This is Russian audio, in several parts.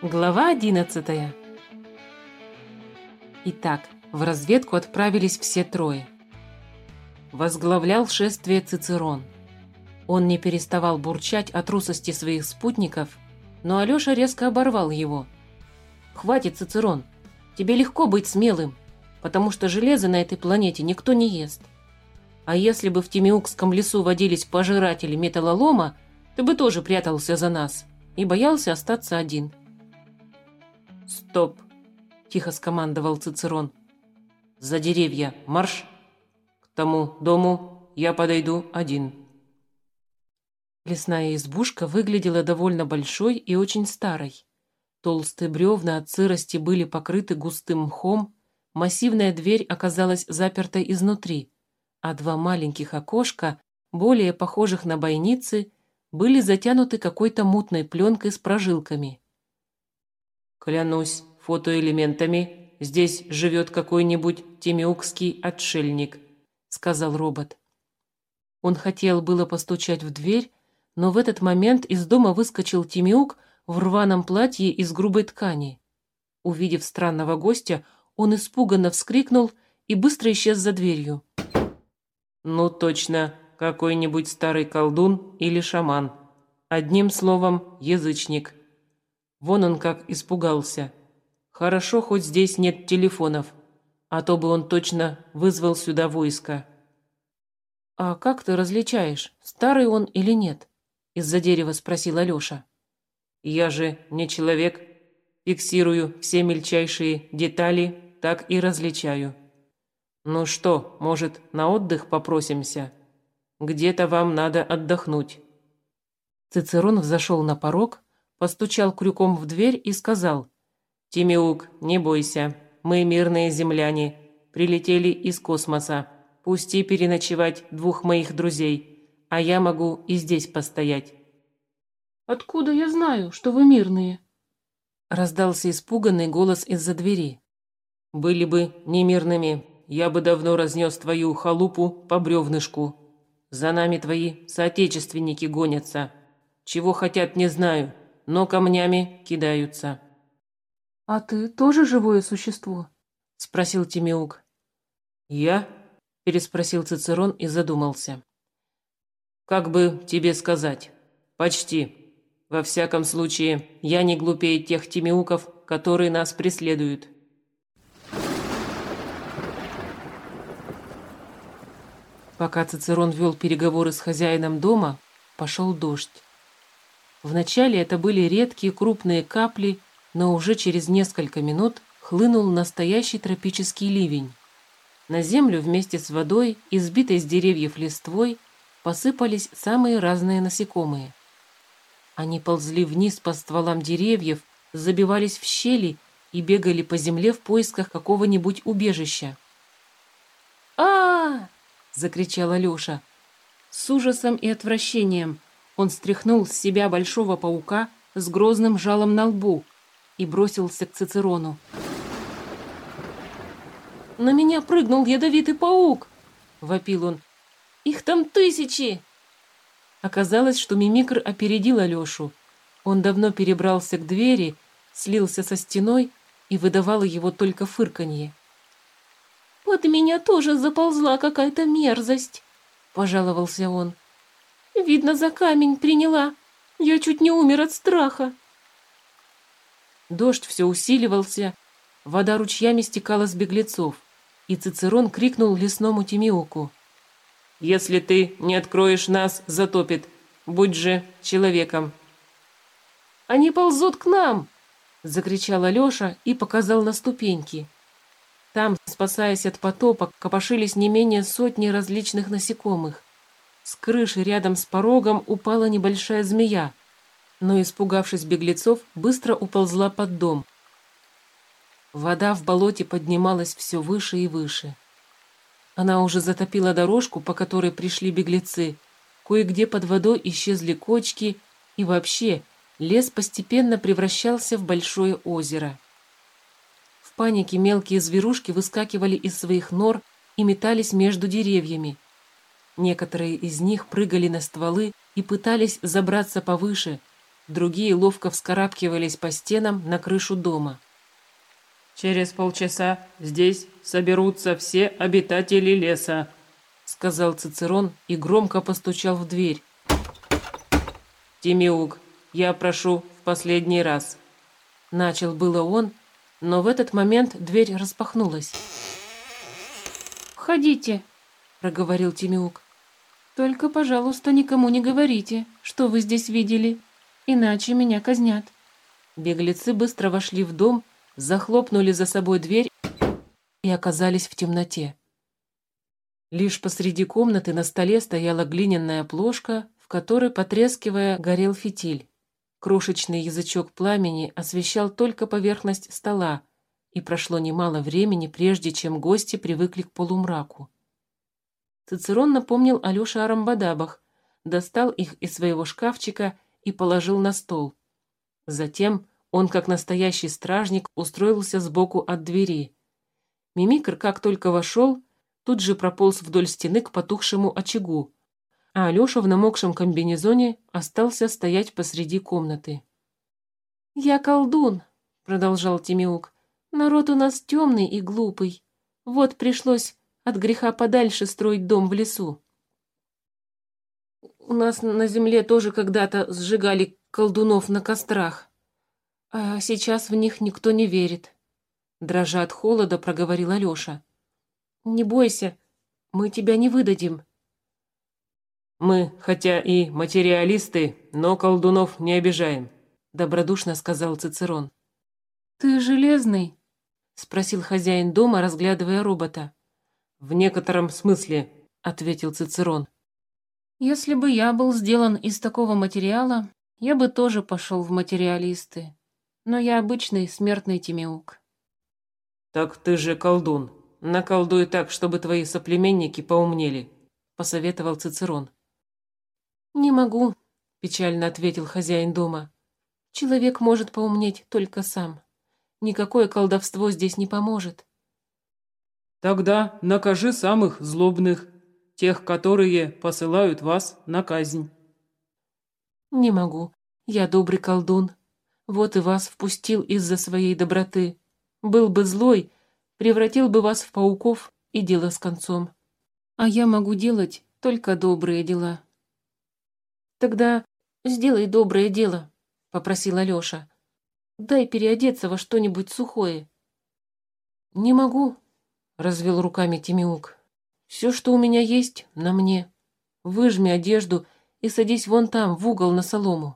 Глава 11. Итак, в разведку отправились все трое. Возглавлял шествие Цицерон. Он не переставал бурчать о трусости своих спутников, но Алёша резко оборвал его. «Хватит, Цицерон, тебе легко быть смелым, потому что железо на этой планете никто не ест. А если бы в Тимеукском лесу водились пожиратели металлолома, ты бы тоже прятался за нас и боялся остаться один». «Стоп!» – тихо скомандовал Цицерон. «За деревья марш! К тому дому я подойду один». Лесная избушка выглядела довольно большой и очень старой. Толстые бревна от сырости были покрыты густым мхом, массивная дверь оказалась запертой изнутри, а два маленьких окошка, более похожих на бойницы, были затянуты какой-то мутной пленкой с прожилками. «Клянусь фотоэлементами, здесь живет какой-нибудь тимеукский отшельник», — сказал робот. Он хотел было постучать в дверь, но в этот момент из дома выскочил Тимеук в рваном платье из грубой ткани. Увидев странного гостя, он испуганно вскрикнул и быстро исчез за дверью. «Ну точно, какой-нибудь старый колдун или шаман. Одним словом, язычник. Вон он как испугался. Хорошо, хоть здесь нет телефонов, а то бы он точно вызвал сюда войско». «А как ты различаешь, старый он или нет?» – из-за дерева спросил Алёша. «Я же не человек. Фиксирую все мельчайшие детали, так и различаю. Ну что, может, на отдых попросимся? Где-то вам надо отдохнуть». Цицерон взошел на порог, постучал крюком в дверь и сказал: «Тимеук, не бойся, мы мирные земляне, прилетели из космоса. Пусти переночевать двух моих друзей, а я могу и здесь постоять». «Откуда я знаю, что вы мирные?» Раздался испуганный голос из-за двери. «Были бы немирными, я бы давно разнес твою халупу по бревнышку. За нами твои соотечественники гонятся. Чего хотят, не знаю, но камнями кидаются». «А ты тоже живое существо?» – спросил Тимеук. «Я?» – переспросил Цицерон и задумался. «Как бы тебе сказать? Почти. Во всяком случае, я не глупее тех тимеуков, которые нас преследуют». Пока Цицерон вел переговоры с хозяином дома, пошел дождь. Вначале это были редкие крупные капли, но уже через несколько минут хлынул настоящий тропический ливень. На землю вместе с водой, избитой с деревьев листвой, посыпались самые разные насекомые. Они ползли вниз по стволам деревьев, забивались в щели и бегали по земле в поисках какого-нибудь убежища. «А-а-а!» – закричал Алёша. С ужасом и отвращением он стряхнул с себя большого паука с грозным жалом на лбу и бросился к Цицерону. «На меня прыгнул ядовитый паук!» – вопил он. «Их там тысячи!» Оказалось, что мимикр опередил Алёшу. Он давно перебрался к двери, слился со стеной и выдавало его только фырканье. «Под меня тоже заползла какая-то мерзость», – пожаловался он. «Видно, за камень приняла. Я чуть не умер от страха». Дождь все усиливался, вода ручьями стекала с беглецов, и Цицерон крикнул лесному Тимеуку: «Если ты не откроешь, нас затопит. Будь же человеком». «Они ползут к нам!» – закричал Алёша и показал на ступеньки. Там, спасаясь от потопа, копошились не менее сотни различных насекомых. С крыши рядом с порогом упала небольшая змея, но, испугавшись беглецов, быстро уползла под дом. Вода в болоте поднималась все выше и выше. Она уже затопила дорожку, по которой пришли беглецы. Кое-где под водой исчезли кочки, и вообще лес постепенно превращался в большое озеро. В панике мелкие зверушки выскакивали из своих нор и метались между деревьями. Некоторые из них прыгали на стволы и пытались забраться повыше, Другие ловко вскарабкивались по стенам на крышу дома. «Через полчаса здесь соберутся все обитатели леса», — сказал Цицерон и громко постучал в дверь. «Тимеук, я прошу в последний раз». Начал было он, но в этот момент дверь распахнулась. «Входите», — проговорил Тимеук. «Только, пожалуйста, никому не говорите, что вы здесь видели, иначе меня казнят». Беглецы быстро вошли в дом, захлопнули за собой дверь и оказались в темноте. Лишь посреди комнаты на столе стояла глиняная плошка, в которой, потрескивая, горел фитиль. Крошечный язычок пламени освещал только поверхность стола, и прошло немало времени, прежде чем гости привыкли к полумраку. Цицерон напомнил Алёше о рамбадабах, достал их из своего шкафчика и положил на стол. Затем он, как настоящий стражник, устроился сбоку от двери. Мимикр, как только вошел, тут же прополз вдоль стены к потухшему очагу, а Алёша в намокшем комбинезоне остался стоять посреди комнаты. «Я колдун», — продолжал Тимеук. «Народ у нас темный и глупый. Вот пришлось от греха подальше строить дом в лесу. У нас на земле тоже когда-то сжигали колдунов на кострах, а сейчас в них никто не верит», — дрожа от холода, проговорил Алёша. «Не бойся, мы тебя не выдадим». «Мы, хотя и материалисты, но колдунов не обижаем», — добродушно сказал Цицерон. «Ты железный?» — спросил хозяин дома, разглядывая робота. «В некотором смысле», — ответил Цицерон. «Если бы я был сделан из такого материала, я бы тоже пошел в материалисты. Но я обычный смертный Тимеук». «Так ты же колдун. Наколдуй так, чтобы твои соплеменники поумнели», — посоветовал Цицерон. «Не могу», — печально ответил хозяин дома. «Человек может поумнеть только сам. Никакое колдовство здесь не поможет». «Тогда накажи самых злобных, тех, которые посылают вас на казнь». «Не могу. Я добрый колдун. Вот и вас впустил из-за своей доброты. Был бы злой, превратил бы вас в пауков, и дело с концом. А я могу делать только добрые дела». «Тогда сделай доброе дело», — попросил Алёша. «Дай переодеться во что-нибудь сухое». «Не могу», — развел руками Тимеук. «Все, что у меня есть, на мне. Выжми одежду и садись вон там, в угол, на солому».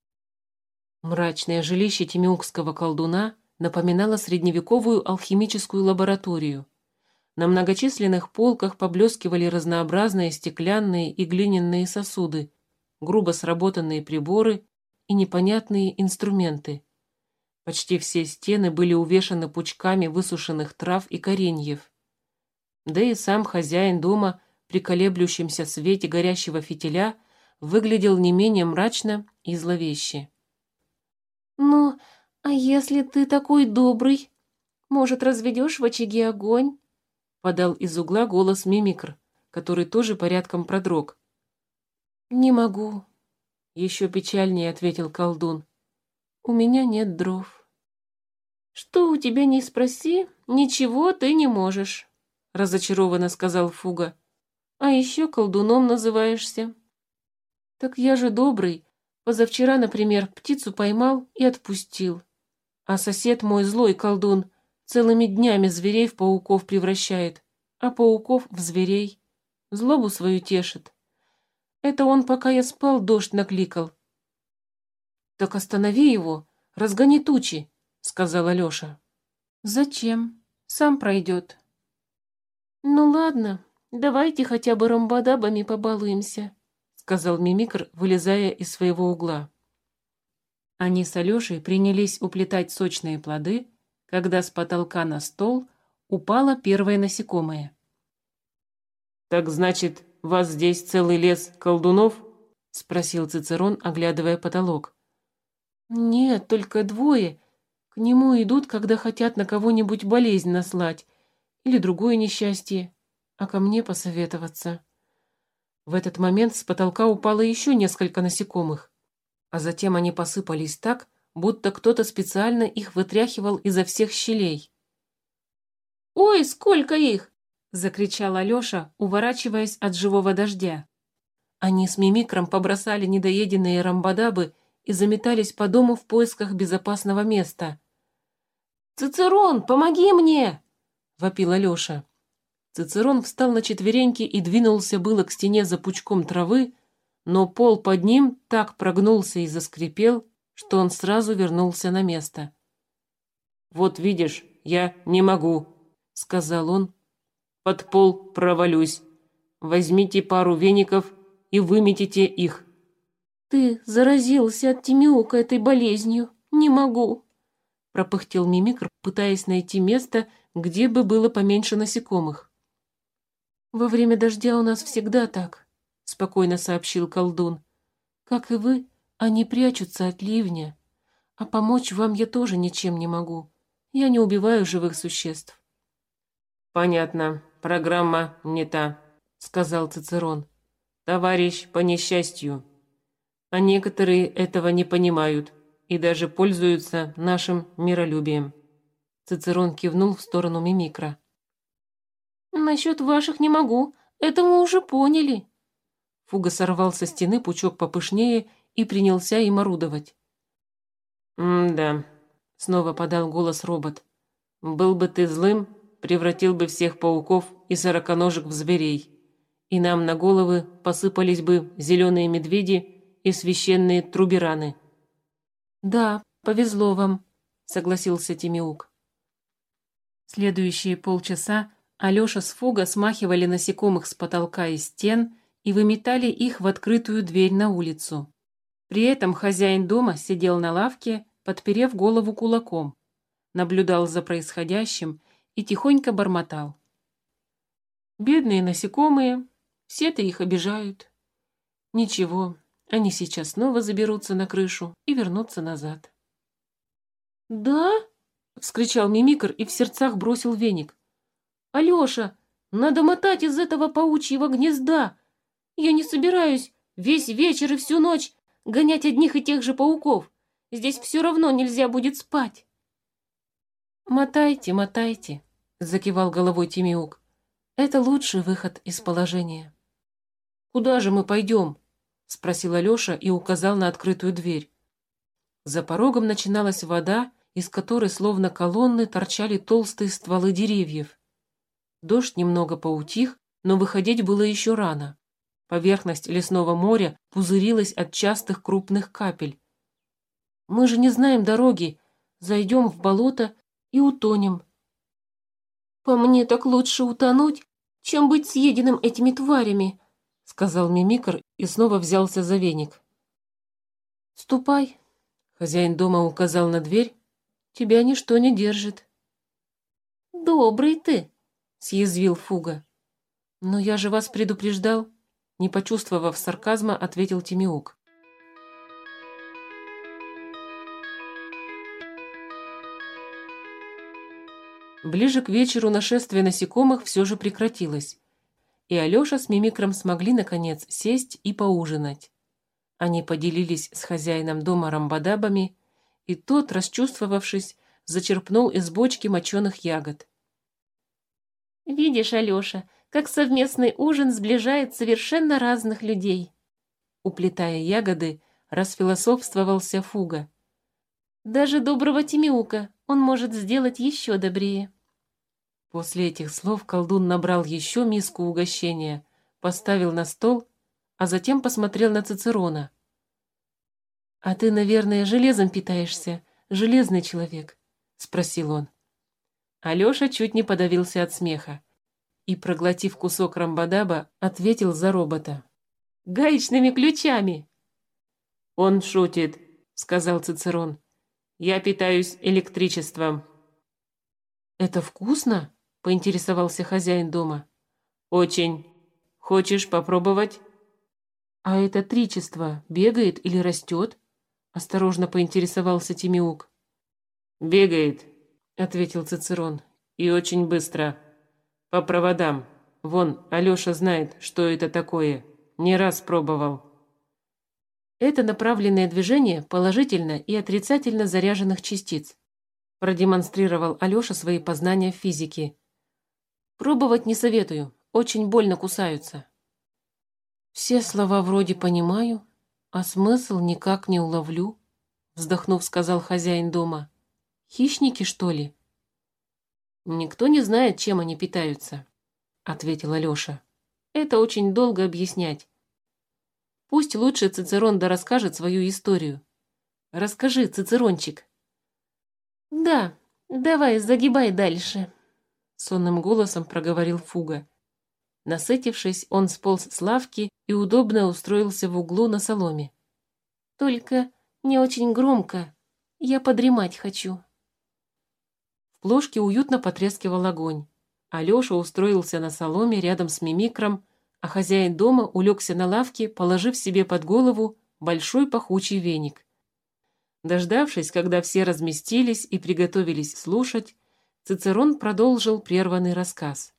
Мрачное жилище тимеукского колдуна напоминало средневековую алхимическую лабораторию. На многочисленных полках поблескивали разнообразные стеклянные и глиняные сосуды, грубо сработанные приборы и непонятные инструменты. Почти все стены были увешаны пучками высушенных трав и кореньев. Да и сам хозяин дома при колеблющемся свете горящего фитиля выглядел не менее мрачно и зловеще. «Ну, а если ты такой добрый, может, разведешь в очаге огонь?» — подал из угла голос Мимикр, который тоже порядком продрог. «Не могу», — еще печальнее ответил колдун. «У меня нет дров». «Что у тебя не спроси, ничего ты не можешь», — разочарованно сказал Фуга. «А еще колдуном называешься». «Так я же добрый. Позавчера, например, птицу поймал и отпустил. А сосед мой злой колдун целыми днями зверей в пауков превращает, а пауков в зверей. Злобу свою тешит. Это он, пока я спал, дождь накликал». «Так останови его, разгони тучи», — сказал Алёша. «Зачем? Сам пройдет». «Ну ладно, давайте хотя бы рамбадабами побалуемся», — сказал Мимикр, вылезая из своего угла. Они с Алёшей принялись уплетать сочные плоды, когда с потолка на стол упало первое насекомое. «Так значит, вас здесь целый лес колдунов?» — спросил Цицерон, оглядывая потолок. «Нет, только двое. К нему идут, когда хотят на кого-нибудь болезнь наслать или другое несчастье, а ко мне посоветоваться». В этот момент с потолка упало еще несколько насекомых. а затем они посыпались так, будто кто-то специально их вытряхивал изо всех щелей. «Ой, сколько их!» — закричал Алёша, уворачиваясь от живого дождя. Они с Мимикром побросали недоеденные рамбадабы и заметались по дому в поисках безопасного места. «Цицерон, помоги мне!» — вопил Алёша. Цицерон встал на четвереньки и двинулся было к стене за пучком травы, но пол под ним так прогнулся и заскрипел, что он сразу вернулся на место. «Вот видишь, я не могу», — сказал он. «Под пол провалюсь. Возьмите пару веников и выметите их». «Ты заразился от Тимиука этой болезнью. Не могу», — пропыхтел Мимикр, пытаясь найти место, где бы было поменьше насекомых. «Во время дождя у нас всегда так», — спокойно сообщил колдун. «Как и вы, они прячутся от ливня. А помочь вам я тоже ничем не могу. Я не убиваю живых существ». «Понятно, программа не та», — сказал Цицерон. «Товарищ по несчастью. А некоторые этого не понимают и даже пользуются нашим миролюбием». Цицерон кивнул в сторону Мимикра. «Насчет ваших не могу. Это мы уже поняли». Фуга сорвал со стены пучок попышнее и принялся им орудовать. «Да», — снова подал голос робот. «Был бы ты злым, превратил бы всех пауков и сороконожек в зверей, и нам на головы посыпались бы зеленые медведи и священные трубераны». «Да, повезло вам», — согласился Тимиук. Следующие полчаса Алёша с Фуга смахивали насекомых с потолка и стен и выметали их в открытую дверь на улицу. При этом хозяин дома сидел на лавке, подперев голову кулаком, наблюдал за происходящим и тихонько бормотал. «Бедные насекомые, все-то их обижают. Ничего, они сейчас снова заберутся на крышу и вернутся назад». «Да?» — вскричал Мимикр и в сердцах бросил веник. «Алёша, надо мотать из этого паучьего гнезда. Я не собираюсь весь вечер и всю ночь гонять одних и тех же пауков. Здесь все равно нельзя будет спать». «Мотайте, мотайте», — закивал головой Тимиук. «Это лучший выход из положения». «Куда же мы пойдем?» — спросил Алёша и указал на открытую дверь. За порогом начиналась вода, из которой словно колонны торчали толстые стволы деревьев. Дождь немного поутих, но выходить было еще рано. Поверхность лесного моря пузырилась от частых крупных капель. «Мы же не знаем дороги. Зайдем в болото и утонем». «По мне так лучше утонуть, чем быть съеденным этими тварями», — сказал Мимикр и снова взялся за веник. «Ступай», — хозяин дома указал на дверь. «Тебя ничто не держит». «Добрый ты», — съязвил Фуга. «Но я же вас предупреждал», — не почувствовав сарказма, ответил Тимиук. Ближе к вечеру нашествие насекомых все же прекратилось, и Алёша с Мимикром смогли, наконец, сесть и поужинать. Они поделились с хозяином дома рамбадабами, и тот, расчувствовавшись, зачерпнул из бочки моченых ягод. «Видишь, Алёша, как совместный ужин сближает совершенно разных людей», уплетая ягоды, расфилософствовался Фуга. «Даже доброго Тимиука он может сделать еще добрее». После этих слов колдун набрал еще миску угощения, поставил на стол, а затем посмотрел на Цицерона. «А ты, наверное, железом питаешься, железный человек?» — спросил он. Алёша чуть не подавился от смеха и, проглотив кусок рамбадаба, ответил за робота. «Гаечными ключами!» «Он шутит», — сказал Цицерон. «Я питаюсь электричеством». «Это вкусно?» — поинтересовался хозяин дома. «Очень. Хочешь попробовать?» «А это тричество бегает или растет?» — осторожно поинтересовался Тимиук. «Бегает», — ответил Цицерон. «И очень быстро. По проводам. Вон, Алёша знает, что это такое. Не раз пробовал». Это направленное движение положительно и отрицательно заряженных частиц. Продемонстрировал Алёша свои познания в физике. Пробовать не советую, очень больно кусаются. Все слова вроде понимаю, а смысл никак не уловлю, вздохнув, сказал хозяин дома. Хищники, что ли? Никто не знает, чем они питаются, ответил Алёша. Это очень долго объяснять. Пусть лучше Цицерон расскажет свою историю. Расскажи, Цицерончик. Да, давай, загибай дальше, сонным голосом проговорил Фуга. Насытившись, он сполз с лавки и удобно устроился в углу на соломе. Только не очень громко, я подремать хочу. В плошке уютно потрескивал огонь. Алёша устроился на соломе рядом с Мимикром, а хозяин дома улегся на лавке, положив себе под голову большой пахучий веник. Дождавшись, когда все разместились и приготовились слушать, Цицерон продолжил прерванный рассказ.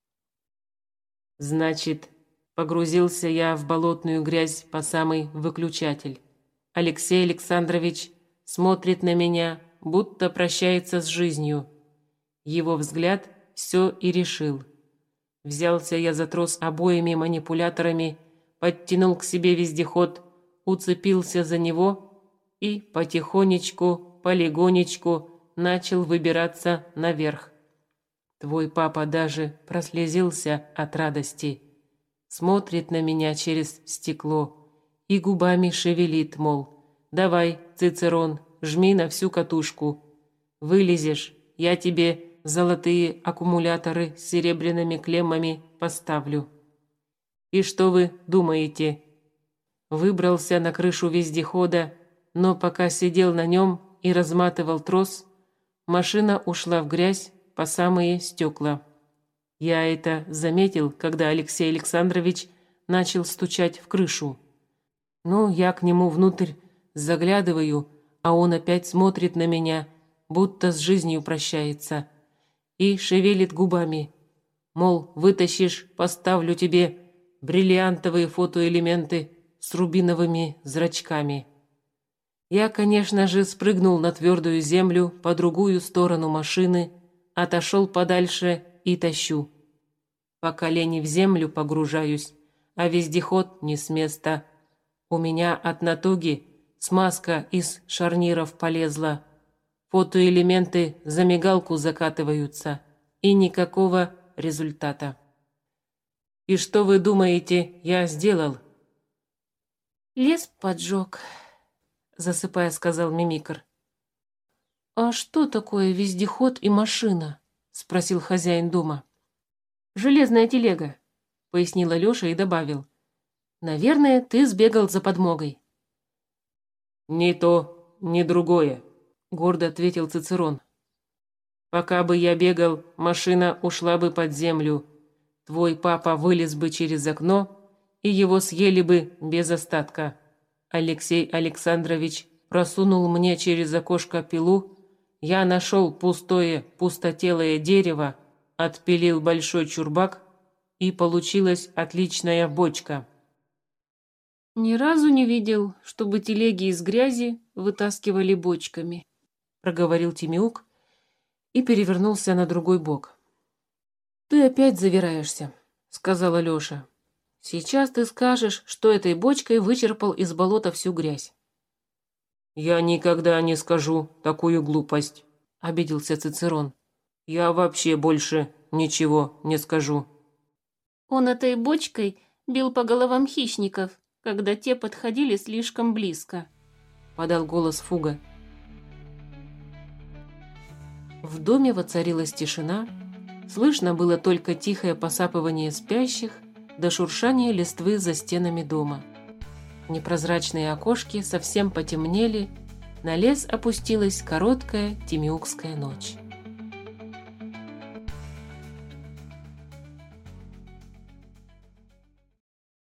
«Значит, погрузился я в болотную грязь по самый выключатель. Алексей Александрович смотрит на меня, будто прощается с жизнью. Его взгляд все и решил. Взялся я за трос обоими манипуляторами, подтянул к себе вездеход, уцепился за него и потихонечку, полегонечку начал выбираться наверх. Твой папа даже прослезился от радости. Смотрит на меня через стекло и губами шевелит, мол, давай, Цицерон, жми на всю катушку. Вылезешь, я тебе золотые аккумуляторы с серебряными клеммами поставлю. И что вы думаете? Выбрался на крышу вездехода, но пока сидел на нем и разматывал трос, машина ушла в грязь по самые стекла. Я это заметил, когда Алексей Александрович начал стучать в крышу. Ну, я к нему внутрь заглядываю, а он опять смотрит на меня, будто с жизнью прощается, и шевелит губами. Мол, вытащишь, поставлю тебе бриллиантовые фотоэлементы с рубиновыми зрачками. Я, конечно же, спрыгнул на твердую землю по другую сторону машины, отошел подальше и тащу. По колени в землю погружаюсь, а вездеход не с места. У меня от натуги смазка из шарниров полезла. Фотоэлементы за мигалку закатываются, и никакого результата. И что вы думаете, я сделал? Лес поджег, засыпая, сказал Мимикр. А что такое вездеход и машина? Спросил хозяин дома. Железная телега, пояснил Алёша и добавил. Наверное, ты сбегал за подмогой. Ни то, ни другое, гордо ответил Цицерон. Пока бы я бегал, машина ушла бы под землю. Твой папа вылез бы через окно, и его съели бы без остатка. Алексей Александрович просунул мне через окошко пилу, я нашел пустотелое дерево, отпилил большой чурбак, и получилась отличная бочка. Ни разу не видел, чтобы телеги из грязи вытаскивали бочками, проговорил Тимеук и перевернулся на другой бок. Ты опять завираешься, сказал Алёша. Сейчас ты скажешь, что этой бочкой вычерпал из болота всю грязь. Я никогда не скажу такую глупость, обиделся Цицерон. Я вообще больше ничего не скажу. Он этой бочкой бил по головам хищников, когда те подходили слишком близко, подал голос Фуга. В доме воцарилась тишина, слышно было только тихое посапывание спящих до шуршания листвы за стенами дома. Непрозрачные окошки совсем потемнели, на лес опустилась короткая тимеукская ночь.